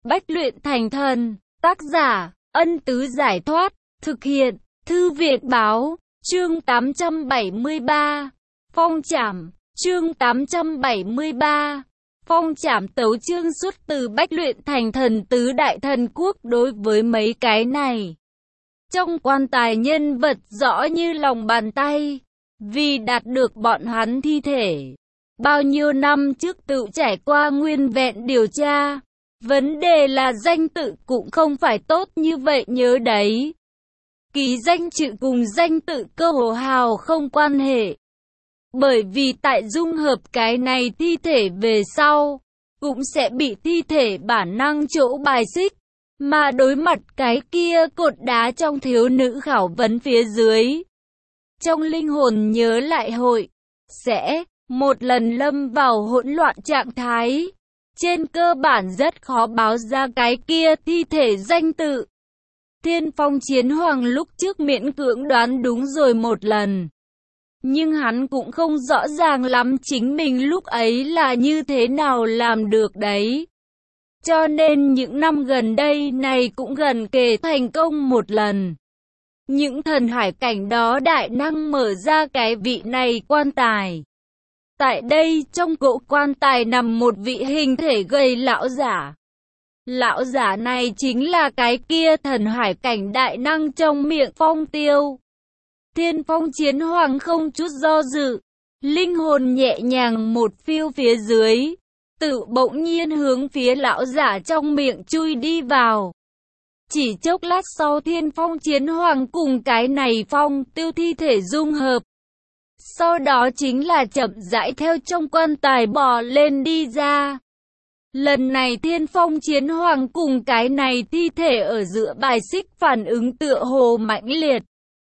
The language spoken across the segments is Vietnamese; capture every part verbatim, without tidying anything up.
Bách luyện thành thần. Tác giả, Ân Tứ Giải Thoát. Thực hiện, Thư Viện Báo. Chương tám trăm bảy mươi ba. Phong trảm. Chương tám trăm bảy mươi ba. Phong trảm tấu chương xuất từ Bách luyện thành thần tứ đại thần quốc. Đối với mấy cái này, trong quan tài nhân vật rõ như lòng bàn tay. Vì đạt được bọn hắn thi thể, bao nhiêu năm trước tự trải qua nguyên vẹn điều tra. Vấn đề là danh tự cũng không phải tốt như vậy nhớ đấy. Ký danh chữ cùng danh tự cơ hồ hào không quan hệ. Bởi vì tại dung hợp cái này thi thể về sau, cũng sẽ bị thi thể bản năng chỗ bài xích. Mà đối mặt cái kia cột đá trong thiếu nữ khảo vấn phía dưới, trong linh hồn nhớ lại hội, sẽ một lần lâm vào hỗn loạn trạng thái. Trên cơ bản rất khó báo ra cái kia thi thể danh tự. Thiên Phong Chiến Hoàng lúc trước miễn cưỡng đoán đúng rồi một lần. Nhưng hắn cũng không rõ ràng lắm chính mình lúc ấy là như thế nào làm được đấy. Cho nên những năm gần đây này cũng gần kề thành công một lần. Những thần hải cảnh đó đại năng mở ra cái vị này quan tài. Tại đây trong cỗ quan tài nằm một vị hình thể gầy lão giả. Lão giả này chính là cái kia thần hải cảnh đại năng trong miệng Phong Tiêu. Thiên Phong Chiến Hoàng không chút do dự, linh hồn nhẹ nhàng một phiêu phía dưới, tự bỗng nhiên hướng phía lão giả trong miệng chui đi vào. Chỉ chốc lát sau Thiên Phong Chiến Hoàng cùng cái này Phong Tiêu thi thể dung hợp. Sau đó chính là chậm rãi theo trong quan tài bò lên đi ra. Lần này Thiên Phong Chiến Hoàng cùng cái này thi thể ở giữa bài xích phản ứng tựa hồ mãnh liệt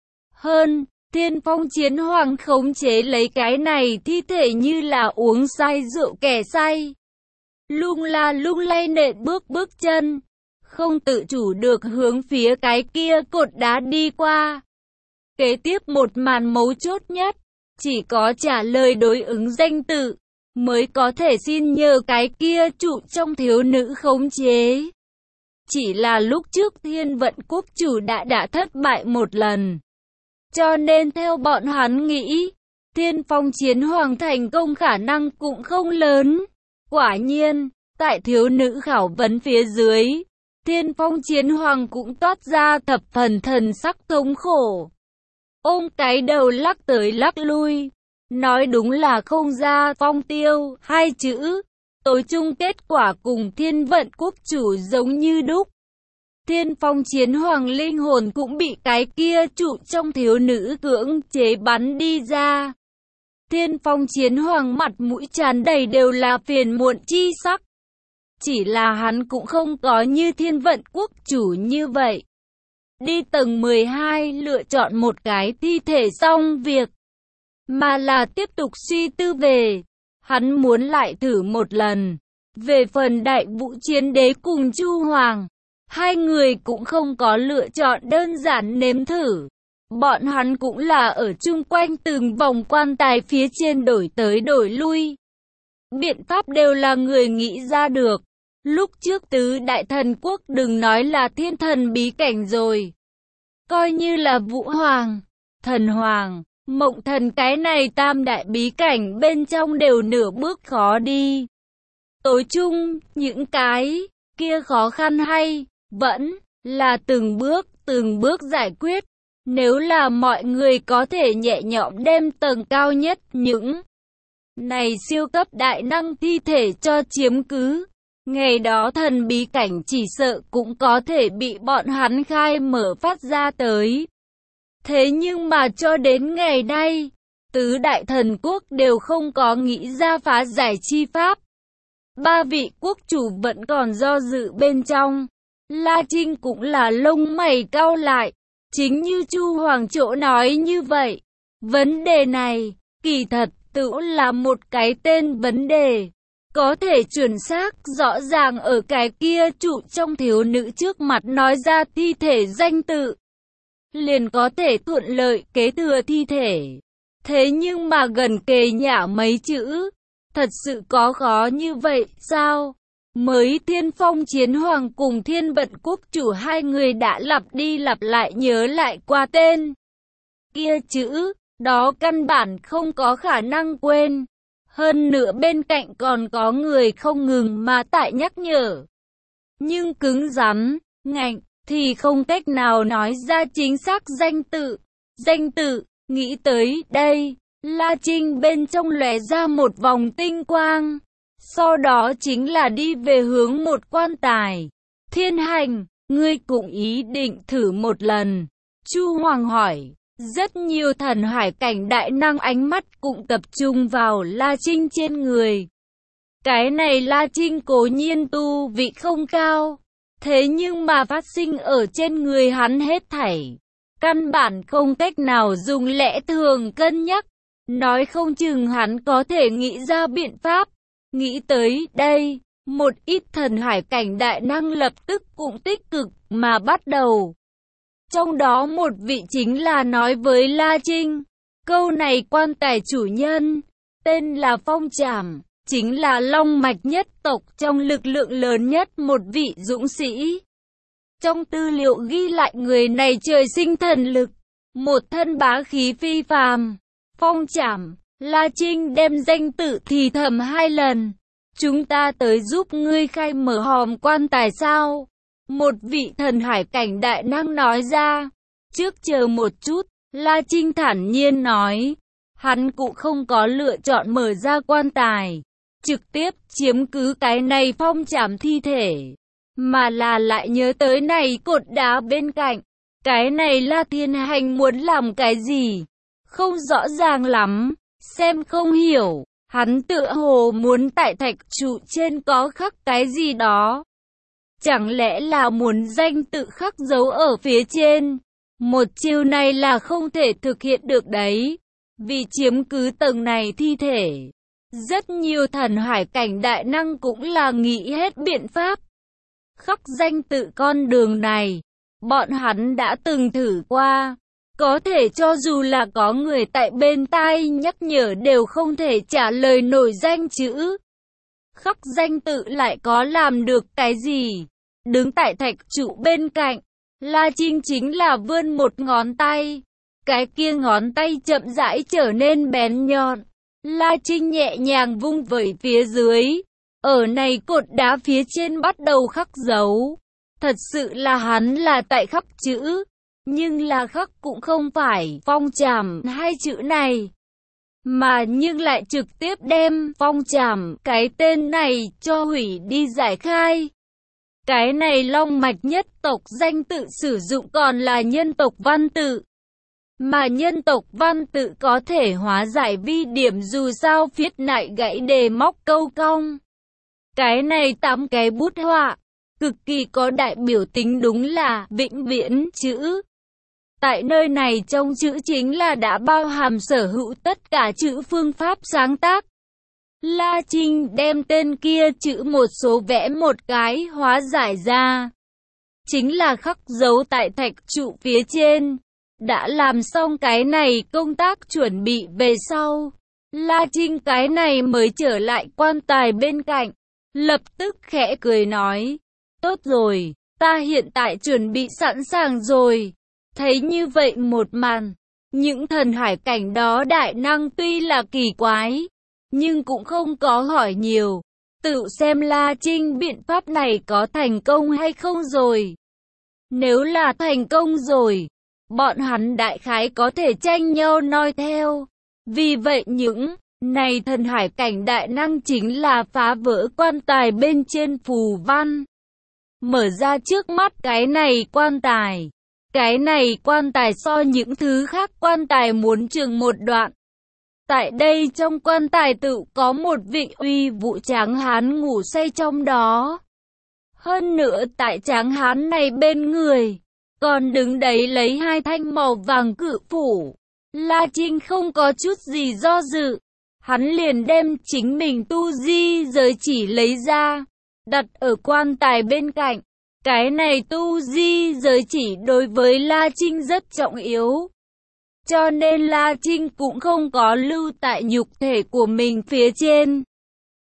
hơn. Thiên Phong Chiến Hoàng khống chế lấy cái này thi thể như là uống say rượu kẻ say. Lung la lung lay nện bước bước chân, không tự chủ được hướng phía cái kia cột đá đi qua. Kế tiếp một màn mấu chốt nhất, chỉ có trả lời đối ứng danh tự, mới có thể xin nhờ cái kia trụ trong thiếu nữ khống chế. Chỉ là lúc trước Thiên Vận Quốc chủ đã đã thất bại một lần. Cho nên theo bọn hắn nghĩ, Thiên Phong Chiến Hoàng thành công khả năng cũng không lớn. Quả nhiên, tại thiếu nữ khảo vấn phía dưới, Thiên Phong Chiến Hoàng cũng toát ra thập phần thần sắc thống khổ. Ôm cái đầu lắc tới lắc lui, nói đúng là không ra Phong Tiêu hai chữ. Tối chung kết quả cùng Thiên Vận Quốc chủ giống như đúc. Thiên Phong Chiến Hoàng linh hồn cũng bị cái kia trụ trong thiếu nữ cưỡng chế bắn đi ra. Thiên Phong Chiến Hoàng mặt mũi tràn đầy đều là phiền muộn chi sắc. Chỉ là hắn cũng không có như Thiên Vận Quốc chủ như vậy. Đi tầng mười hai lựa chọn một cái thi thể xong việc, mà là tiếp tục suy tư về. Hắn muốn lại thử một lần. Về phần Đại Vũ Chiến Đế cùng Chu Hoàng, hai người cũng không có lựa chọn đơn giản nếm thử. Bọn hắn cũng là ở chung quanh từng vòng quan tài phía trên đổi tới đổi lui. Biện pháp đều là người nghĩ ra được. Lúc trước tứ đại thần quốc đừng nói là thiên thần bí cảnh rồi, coi như là Vũ Hoàng, Thần Hoàng, Mộng Thần cái này tam đại bí cảnh bên trong đều nửa bước khó đi. Tối chung, những cái kia khó khăn hay vẫn là từng bước, từng bước giải quyết. Nếu là mọi người có thể nhẹ nhõm đem tầng cao nhất những này siêu cấp đại năng thi thể cho chiếm cứ, ngày đó thần bí cảnh chỉ sợ cũng có thể bị bọn hắn khai mở phát ra tới. Thế nhưng mà cho đến ngày nay, tứ đại thần quốc đều không có nghĩ ra phá giải chi pháp. Ba vị quốc chủ vẫn còn do dự bên trong. La Trinh cũng là lông mày cau lại. Chính như Chu Hoàng chỗ nói như vậy, vấn đề này, kỳ thật, tự là một cái tên vấn đề. Có thể chuẩn xác, rõ ràng ở cái kia trụ trong thiếu nữ trước mặt nói ra thi thể danh tự. Liền có thể thuận lợi kế thừa thi thể. Thế nhưng mà gần kề nhả mấy chữ, thật sự có khó như vậy sao? Mới Thiên Phong Chiến Hoàng cùng Thiên Vận Quốc chủ hai người đã lặp đi lặp lại nhớ lại qua tên kia chữ, đó căn bản không có khả năng quên. Hơn nữa bên cạnh còn có người không ngừng mà tại nhắc nhở. Nhưng cứng rắn, ngạnh, thì không cách nào nói ra chính xác danh tự. Danh tự, nghĩ tới đây, La Trinh bên trong lóe ra một vòng tinh quang. Sau đó chính là đi về hướng một quan tài. Thiên Hành, ngươi cũng ý định thử một lần. Chu Hoàng hỏi. Rất nhiều thần hải cảnh đại năng ánh mắt cũng tập trung vào La Trinh trên người. Cái này La Trinh cố nhiên tu vị không cao. Thế nhưng mà phát sinh ở trên người hắn hết thảy. Căn bản không cách nào dùng lẽ thường cân nhắc. Nói không chừng hắn có thể nghĩ ra biện pháp. Nghĩ tới đây, một ít thần hải cảnh đại năng lập tức cũng tích cực mà bắt đầu. Trong đó một vị chính là nói với La Trinh. Câu này quan tài chủ nhân, tên là Phong Trảm, chính là long mạch nhất tộc trong lực lượng lớn nhất một vị dũng sĩ. Trong tư liệu ghi lại người này trời sinh thần lực, một thân bá khí phi phàm. Phong Trảm, La Trinh đem danh tự thì thầm hai lần. Chúng ta tới giúp ngươi khai mở hòm quan tài sao? Một vị thần hải cảnh đại năng nói ra. Trước chờ một chút, La Trinh thản nhiên nói. Hắn cũng không có lựa chọn mở ra quan tài, trực tiếp chiếm cứ cái này Phong Trảm thi thể, mà là lại nhớ tới này cột đá bên cạnh. Cái này La Thiên Hành muốn làm cái gì? Không rõ ràng lắm, xem không hiểu. Hắn tựa hồ muốn tại thạch trụ trên có khắc cái gì đó. Chẳng lẽ là muốn danh tự khắc dấu ở phía trên? Một chiêu này là không thể thực hiện được đấy. Vì chiếm cứ tầng này thi thể, rất nhiều thần hải cảnh đại năng cũng là nghĩ hết biện pháp. Khắc danh tự con đường này, bọn hắn đã từng thử qua. Có thể cho dù là có người tại bên tai nhắc nhở đều không thể trả lời nổi danh chữ. Khắc danh tự lại có làm được cái gì? Đứng tại thạch trụ bên cạnh, La Trinh chính là vươn một ngón tay. Cái kia ngón tay chậm rãi trở nên bén nhọn. La Trinh nhẹ nhàng vung vẩy phía dưới. Ở này cột đá phía trên bắt đầu khắc dấu. Thật sự là hắn là tại khắc chữ. Nhưng là khắc cũng không phải Phong Trảm hai chữ này. Mà nhưng lại trực tiếp đem Phong Trảm cái tên này cho hủy đi giải khai. Cái này long mạch nhất tộc danh tự sử dụng còn là nhân tộc văn tự. Mà nhân tộc văn tự có thể hóa giải vi điểm dù sao viết lại gãy đề móc câu cong. Cái này tám cái bút họa, cực kỳ có đại biểu tính đúng là vĩnh viễn chữ. Tại nơi này trong chữ chính là đã bao hàm sở hữu tất cả chữ phương pháp sáng tác. La Trinh đem tên kia chữ một số vẽ một cái hóa giải ra. Chính là khắc dấu tại thạch trụ phía trên. Đã làm xong cái này công tác chuẩn bị về sau. La Trinh cái này mới trở lại quan tài bên cạnh. Lập tức khẽ cười nói. Tốt rồi, ta hiện tại chuẩn bị sẵn sàng rồi. Thấy như vậy một màn. Những thần hải cảnh đó đại năng tuy là kỳ quái, nhưng cũng không có hỏi nhiều. Tự xem La Trinh biện pháp này có thành công hay không rồi. Nếu là thành công rồi, bọn hắn đại khái có thể tranh nhau noi theo. Vì vậy những này thần hải cảnh đại năng chính là phá vỡ quan tài bên trên phù văn. Mở ra trước mắt cái này quan tài. Cái này quan tài so những thứ khác quan tài muốn chừng một đoạn. Tại đây trong quan tài tự có một vị uy vũ tráng hán ngủ say trong đó. Hơn nữa tại tráng hán này bên người, còn đứng đấy lấy hai thanh màu vàng cự phủ. La Trinh không có chút gì do dự. Hắn liền đem chính mình tu di giới chỉ lấy ra, đặt ở quan tài bên cạnh. Cái này tu di giới chỉ đối với La Trinh rất trọng yếu. Cho nên La Trinh cũng không có lưu tại nhục thể của mình phía trên.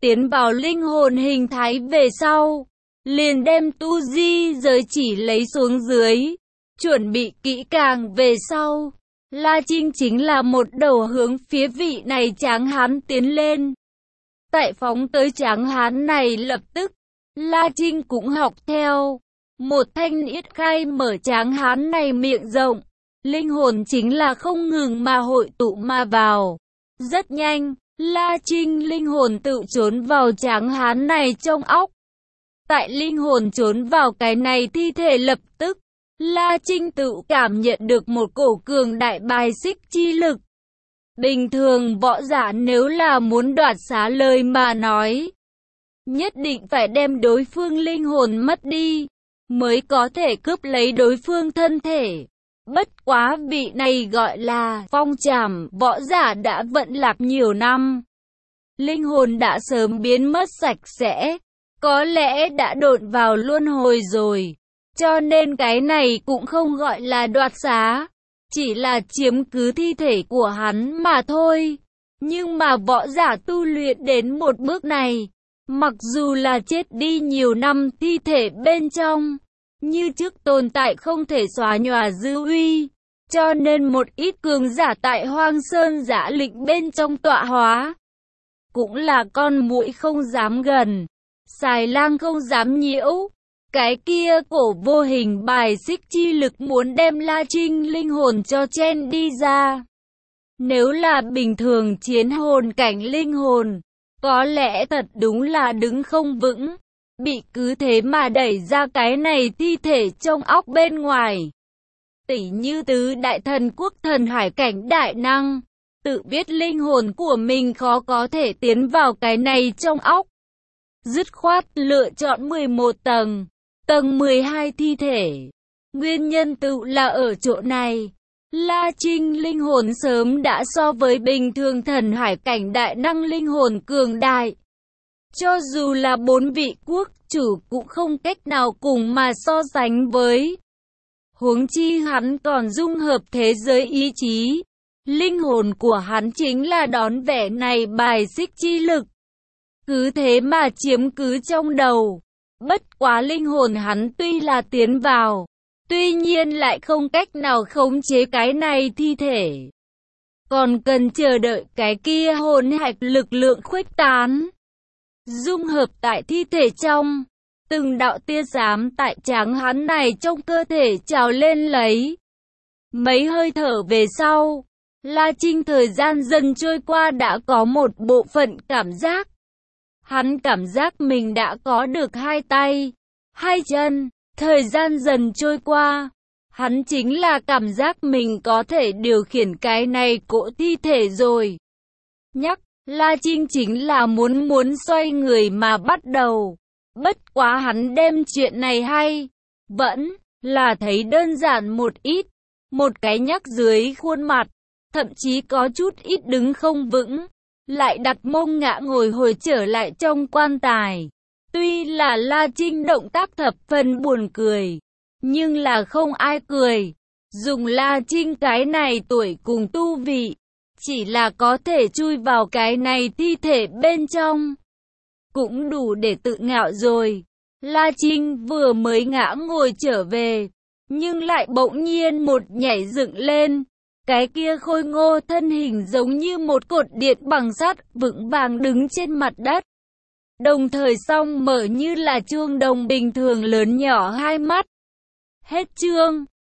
tiến vào linh hồn hình thái về sau, liền đem tu di giới chỉ lấy xuống dưới, chuẩn bị kỹ càng về sau. La Trinh chính là một đầu hướng phía vị này tráng hán tiến lên. Tại phóng tới tráng hán này lập tức, La Trinh cũng học theo. Một thanh yết khai mở tráng hán này miệng rộng, linh hồn chính là không ngừng mà hội tụ mà vào. Rất nhanh, La Trinh linh hồn tự trốn vào tráng hán này trong óc. Tại linh hồn trốn vào cái này thi thể lập tức, La Trinh tự cảm nhận được một cổ cường đại bài xích chi lực. Bình thường võ giả nếu là muốn đoạt xá lời mà nói, nhất định phải đem đối phương linh hồn mất đi, mới có thể cướp lấy đối phương thân thể. Bất quá vị này gọi là phong trảm võ giả đã vận lạc nhiều năm. Linh hồn đã sớm biến mất sạch sẽ, có lẽ đã độn vào luân hồi rồi. Cho nên cái này cũng không gọi là đoạt xá, chỉ là chiếm cứ thi thể của hắn mà thôi. Nhưng mà võ giả tu luyện đến một bước này, mặc dù là chết đi nhiều năm thi thể bên trong, như trước tồn tại không thể xóa nhòa dư uy. Cho nên một ít cường giả tại Hoang Sơn Giã Lĩnh bên trong tọa hóa, cũng là con muỗi không dám gần, xài lang không dám nhiễu. Cái kia cổ vô hình bài xích chi lực muốn đem La Trinh linh hồn cho chen đi ra. Nếu là bình thường chiến hồn cảnh linh hồn, có lẽ thật đúng là đứng không vững, bị cứ thế mà đẩy ra cái này thi thể trong óc bên ngoài. Tỷ như tứ đại thần quốc thần hải cảnh đại năng, tự biết linh hồn của mình khó có thể tiến vào cái này trong óc. Dứt khoát lựa chọn mười một tầng, tầng mười hai thi thể. Nguyên nhân tự là ở chỗ này. La Trinh linh hồn sớm đã so với bình thường thần hải cảnh đại năng linh hồn cường đại. Cho dù là bốn vị quốc chủ cũng không cách nào cùng mà so sánh với. Huống chi hắn còn dung hợp thế giới ý chí. Linh hồn của hắn chính là đón vẻ này bài xích chi lực. Cứ thế mà chiếm cứ trong đầu. Bất quá linh hồn hắn tuy là tiến vào, tuy nhiên lại không cách nào khống chế cái này thi thể. Còn cần chờ đợi cái kia hồn hạch lực lượng khuếch tán, dung hợp tại thi thể trong. Từng đạo tia xám tại tráng hắn này trong cơ thể trào lên lấy. Mấy hơi thở về sau, La Trinh thời gian dần trôi qua đã có một bộ phận cảm giác. Hắn cảm giác mình đã có được hai tay, hai chân. Thời gian dần trôi qua, hắn chính là cảm giác mình có thể điều khiển cái này cỗ thi thể rồi. Nhắc, La Trinh chính là muốn muốn xoay người mà bắt đầu. Bất quá hắn đem chuyện này hay, vẫn là thấy đơn giản một ít. Một cái nhắc dưới khuôn mặt, thậm chí có chút ít đứng không vững, lại đặt mông ngã ngồi hồi trở lại trong quan tài. Tuy là La Trinh động tác thập phần buồn cười, nhưng là không ai cười. Dùng La Trinh cái này tuổi cùng tu vị, chỉ là có thể chui vào cái này thi thể bên trong, cũng đủ để tự ngạo rồi. La Trinh vừa mới ngã ngồi trở về, nhưng lại bỗng nhiên một nhảy dựng lên. Cái kia khôi ngô thân hình giống như một cột điện bằng sắt vững vàng đứng trên mặt đất. Đồng thời song mở như là chuông đồng bình thường lớn nhỏ hai mắt. Hết chương.